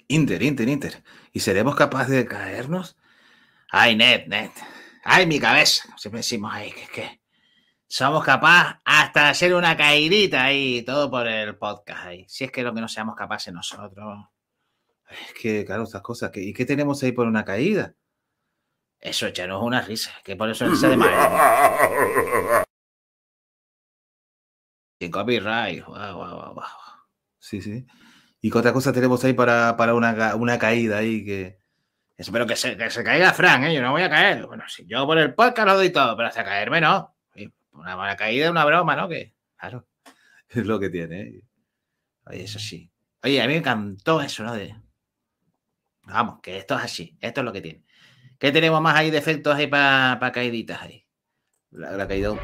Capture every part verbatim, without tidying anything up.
Inter, Inter, Inter. ¿Y seremos capaces de caernos? Ay, Ned, Ned. Ay, mi cabeza. Siempre decimos ahí que es que somos capaces hasta de hacer una caidita ahí, todo por el podcast ahí. Si es que lo que no seamos capaces nosotros. Es que, claro, estas cosas. ¿Y qué tenemos ahí por una caída? Eso ya no es una risa, que por eso se de mal. Sin copyright. Wow, wow, wow, wow. Sí, sí. ¿Y qué otra cosa tenemos ahí para, para una, una caída ahí que... Espero que se, que se caiga Fran, ¿eh? Yo no voy a caer. Bueno, si yo por el podcast lo doy todo, pero hasta caerme no. Una mala caída es una broma, ¿no? Que, claro, es lo que tiene, ¿eh? Oye, eso sí. Oye, a mí me encantó eso, ¿no? De... Vamos, que esto es así. Esto es lo que tiene. ¿Qué tenemos más ahí de efectos ahí para pa caíditas ahí? La, la caída...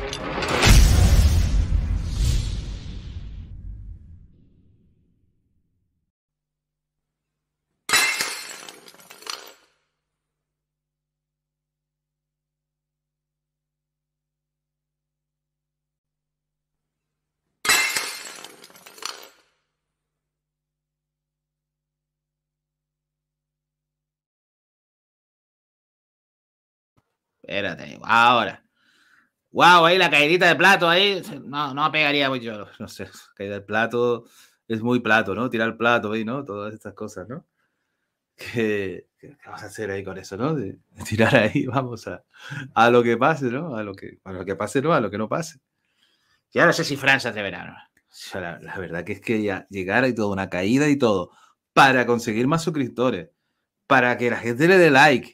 Espérate, ahora. Wow, ahí la caidita de plato ahí. No, no pegaría muy yo. No sé, caída del plato es muy plato, ¿no? Tirar el plato ahí, ¿no? Todas estas cosas, ¿no? ¿Qué, qué vamos a hacer ahí con eso, no? De, de tirar ahí, vamos a, a lo que pase, ¿no? A lo que, a lo que pase, no, a lo que no pase. Ya no sé si Francia de verano. La, la verdad que es que ya llegar y todo, una caída y todo, para conseguir más suscriptores, para que la gente le dé like,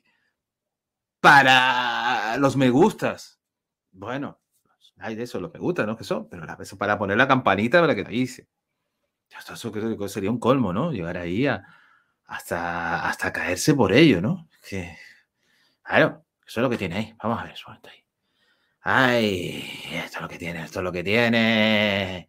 para los me gustas. Bueno, hay de eso, los me gustas, ¿no? Que son, pero a veces para poner la campanita para que te dice. Eso creo que sería un colmo, ¿no? Llegar ahí a, hasta, hasta caerse por ello, ¿no? Que, claro, eso es lo que tiene ahí. Vamos a ver, suelta ahí. Ay, esto es lo que tiene, esto es lo que tiene.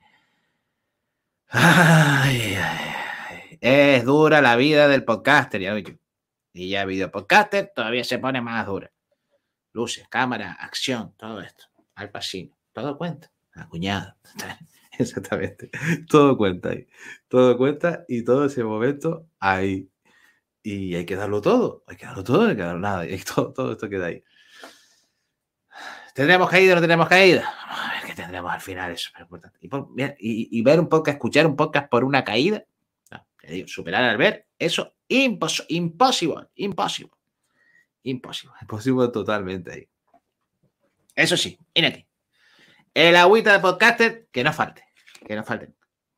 Ay, ay, ay. Es dura la vida del podcaster, ya yo. Y ya video podcaster todavía se pone más dura. Luces, cámara, acción, todo esto. Al Pacino, todo cuenta. La cuñada. Exactamente. Todo cuenta ahí. Todo cuenta y todo ese momento ahí. Y hay que darlo todo. Hay que darlo todo, no hay que darlo nada. Y todo, todo esto queda ahí. ¿Tendremos caída o no tendremos caída? A ver qué tendremos al final, eso es importante. Y, por, y, y ver un podcast, escuchar un podcast por una caída, no, te digo, superar al ver, eso impos imposible, imposible, imposible, imposible totalmente ahí. Eso sí, mira aquí. El agüita de podcaster, que no falte, que no falte.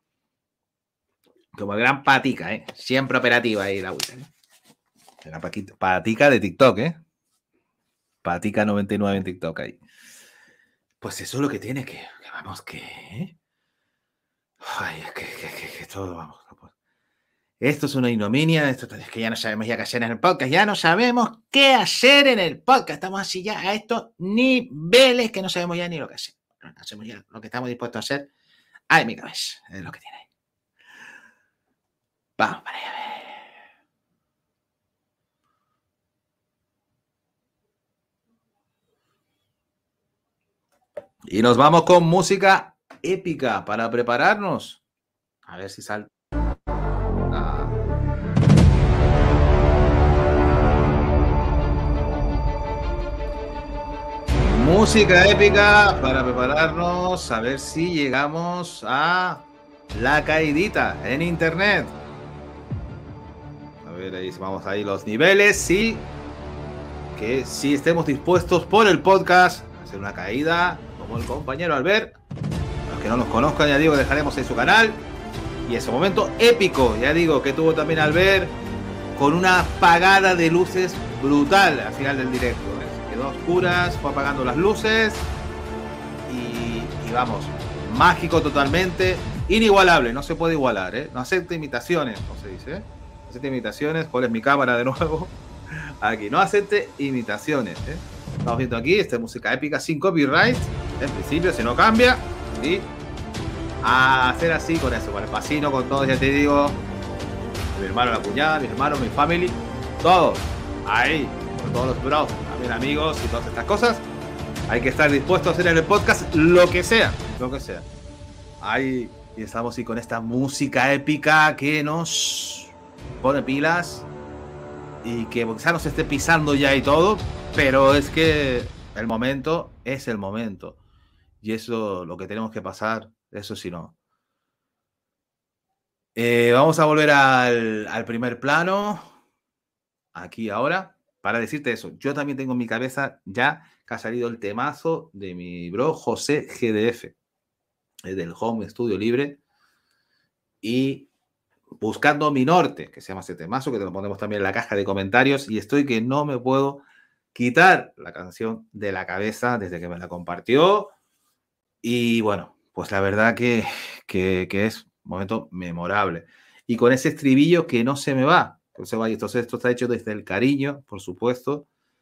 Como gran patica, ¿eh? Siempre operativa ahí la agüita, ¿eh? La patica de TikTok, ¿eh? Patica noventa y nueve en TikTok ahí. Pues eso es lo que tiene que, que vamos, que... Ay, es que, que, que, que todo, vamos. Esto es una ignominia, esto es que ya no sabemos ya qué hacer en el podcast, ya no sabemos qué hacer en el podcast. Estamos así ya a estos niveles que no sabemos ya ni lo que hacer. No hacemos ya lo que estamos dispuestos a hacer. Ay, mi cabeza, es lo que tiene. Vamos para allá, a ver. Y nos vamos con música épica para prepararnos. A ver si salta. Ah. Música épica para prepararnos. A ver si llegamos a la caidita en internet. A ver, ahí vamos ahí los niveles. Sí. Que si estemos dispuestos por el podcast a hacer una caída, como el compañero Albert. Los que no nos conozcan, ya digo, dejaremos en su canal. Y ese momento épico, ya digo, que tuvo también Albert, con una apagada de luces brutal al final del directo. Se quedó a oscuras, fue apagando las luces. Y, y vamos, mágico totalmente, inigualable, no se puede igualar, ¿eh? No acepta imitaciones, como se dice, ¿eh? No acepta imitaciones. ¿Cuál es mi cámara de nuevo? Aquí, no acepte imitaciones, ¿eh? Estamos viendo aquí esta música épica sin copyright, en principio, si no cambia, y a hacer así con eso, con el Pacino, con todos, ya te digo, mi hermano, la cuñada, mi hermano, mi family, todos, ahí, con todos los bros, también amigos y todas estas cosas. Hay que estar dispuesto a hacer en el podcast lo que sea, lo que sea. Ahí, y estamos y con esta música épica que nos pone pilas y que quizá nos esté pisando ya y todo, pero es que el momento es el momento. Y eso lo que tenemos que pasar, eso sí no. Eh, vamos a volver al, al primer plano, aquí ahora, para decirte eso. Yo también tengo en mi cabeza ya que ha salido el temazo de mi bro José G D F, del Home Studio Libre, y Buscando mi Norte, que se llama ese temazo, que te lo ponemos también en la caja de comentarios, y estoy que no me puedo quitar la canción de la cabeza desde que me la compartió. Y bueno, pues la verdad que, que, que es un momento memorable. Y con ese estribillo que no se me va. Que no se va. Entonces esto está hecho desde el cariño, por supuesto.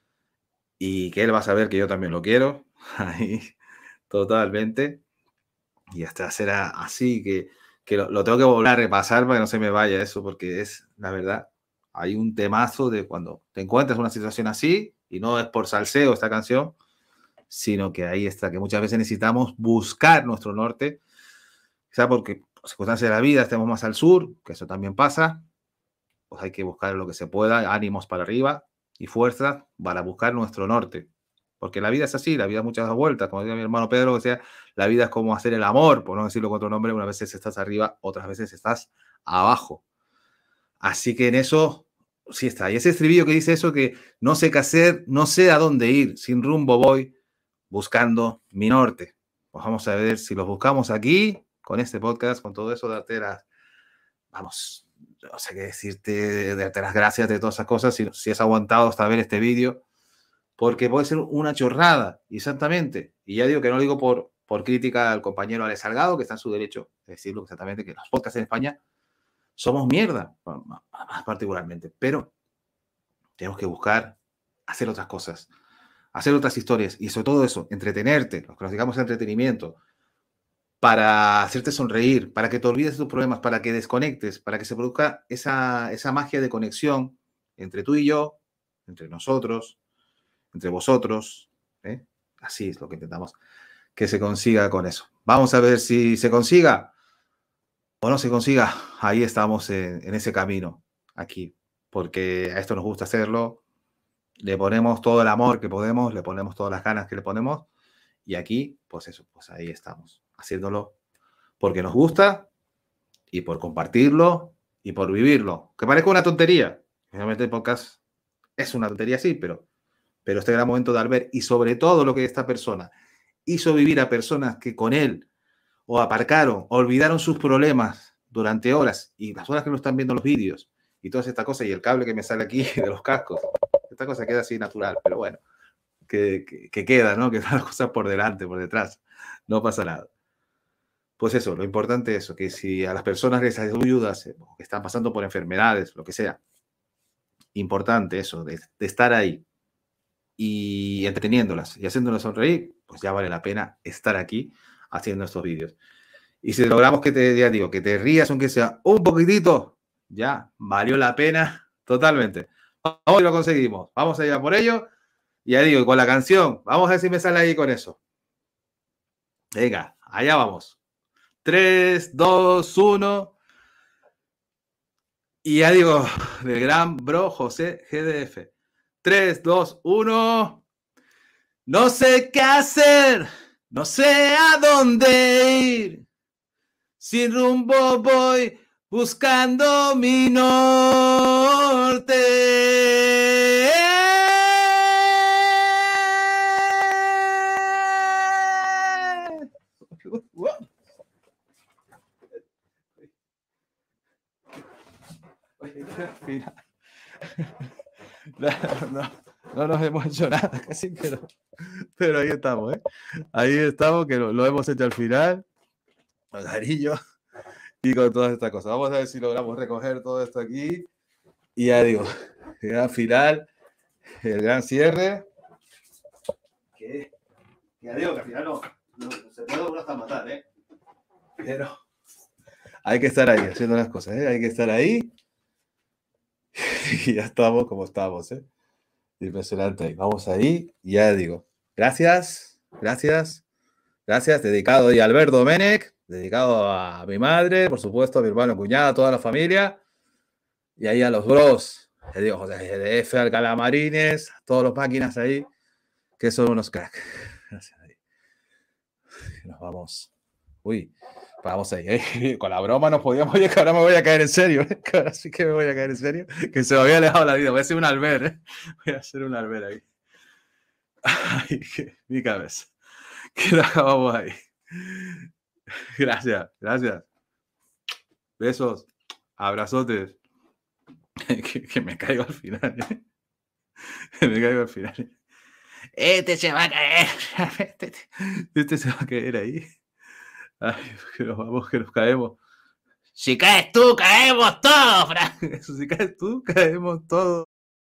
Y que él va a saber que yo también lo quiero. Ahí, totalmente. Y hasta será así que, que lo, lo tengo que volver a repasar para que no se me vaya eso, porque es, la verdad, hay un temazo de cuando te encuentras en una situación así, y no es por salseo esta canción, sino que ahí está, que muchas veces necesitamos buscar nuestro norte, quizá porque por circunstancias de la vida estemos más al sur, que eso también pasa, pues hay que buscar lo que se pueda, ánimos para arriba y fuerzas para buscar nuestro norte. Porque la vida es así, la vida es muchas vueltas, como decía mi hermano Pedro, que sea, la vida es como hacer el amor, por no decirlo con otro nombre, unas veces estás arriba, otras veces estás abajo. Así que en eso sí está. Y ese estribillo que dice eso, que no sé qué hacer, no sé a dónde ir, sin rumbo voy, buscando mi norte. Pues vamos a ver si los buscamos aquí, con este podcast, con todo eso, darte las, vamos, no sé qué decirte, darte las gracias de todas esas cosas, si, si has aguantado hasta ver este vídeo, porque puede ser una chorrada, exactamente. Y ya digo que no lo digo por, por crítica al compañero Alex Salgado, que está en su derecho de decirlo exactamente, que los podcasts en España somos mierda, más particularmente, pero tenemos que buscar hacer otras cosas, hacer otras historias y sobre todo eso, entretenerte, lo que nos digamos entretenimiento, para hacerte sonreír, para que te olvides de tus problemas, para que desconectes, para que se produzca esa, esa magia de conexión entre tú y yo, entre nosotros, entre vosotros, ¿eh? Así es lo que intentamos que se consiga con eso. Vamos a ver si se consiga o no se consiga. Ahí estamos en, en ese camino, aquí, porque a esto nos gusta hacerlo. Le ponemos todo el amor que podemos, le ponemos todas las ganas que le ponemos y aquí, pues eso, pues ahí estamos, haciéndolo porque nos gusta y por compartirlo y por vivirlo. Que parezca una tontería. Realmente el podcast es una tontería, sí, pero, pero este gran momento de Albert y sobre todo lo que esta persona hizo vivir a personas que con él o aparcaron, o olvidaron sus problemas durante horas y las horas que no están viendo los vídeos y todas estas cosas y el cable que me sale aquí de los cascos. Esta cosa queda así natural, pero bueno, que, que, que queda, ¿no? Que las cosas por delante, por detrás. No pasa nada. Pues eso, lo importante es eso, que si a las personas les ayudas, que están pasando por enfermedades, lo que sea, importante eso, de, de estar ahí y entreteniéndolas y haciéndolas sonreír, pues ya vale la pena estar aquí haciendo estos vídeos. Y si logramos que te, ya digo, que te rías aunque sea un poquitito, ya valió la pena totalmente. Vamos y lo conseguimos. Vamos a ir a por ello. Y ya digo, con la canción, vamos a ver si me sale ahí con eso. Venga, allá vamos. tres, dos, uno. Y ya digo, del gran bro José G D F. tres, dos, uno. No sé qué hacer, no sé a dónde ir. Sin rumbo voy buscando mi norte. No, no, no nos hemos hecho nada casi, pero, pero ahí estamos, ¿eh? Ahí estamos, que lo, lo hemos hecho al final, con cariño y con todas estas cosas. Vamos a ver si logramos recoger todo esto aquí. Y ya digo, el gran final, el gran cierre. Que, ya digo que al final no, no se puede uno hasta matar, ¿eh? Pero hay que estar ahí haciendo las cosas, ¿eh? Hay que estar ahí. Y ya estamos como estamos, ¿eh? Impresionante ahí. Vamos ahí, y ya digo, gracias, gracias, gracias, dedicado a Albert Domenech, dedicado a mi madre, por supuesto, a mi hermano, cuñada, a toda la familia, Y ahí a los bros, les digo, José de F, al Calamarines, todos los máquinas ahí, que son unos cracks. Gracias. Nos vamos. Uy, vamos ahí. ¿eh? Con la broma no podíamos, oye, que ahora me voy a caer en serio. ¿eh? Que ahora sí que me voy a caer en serio. Que se me había alejado la vida. Voy a hacer un alber, ¿eh? Voy a hacer un alber ahí. Ay, que, mi cabeza. Que lo acabamos ahí. Gracias, gracias. Besos, abrazotes. Que, que me caigo al final. ¿eh? Que me caigo al final. Este se va a caer. Este, este se va a caer ahí. Ay, que nos vamos, que nos caemos. Si caes tú, caemos todos, Frank. Si caes tú, caemos todos.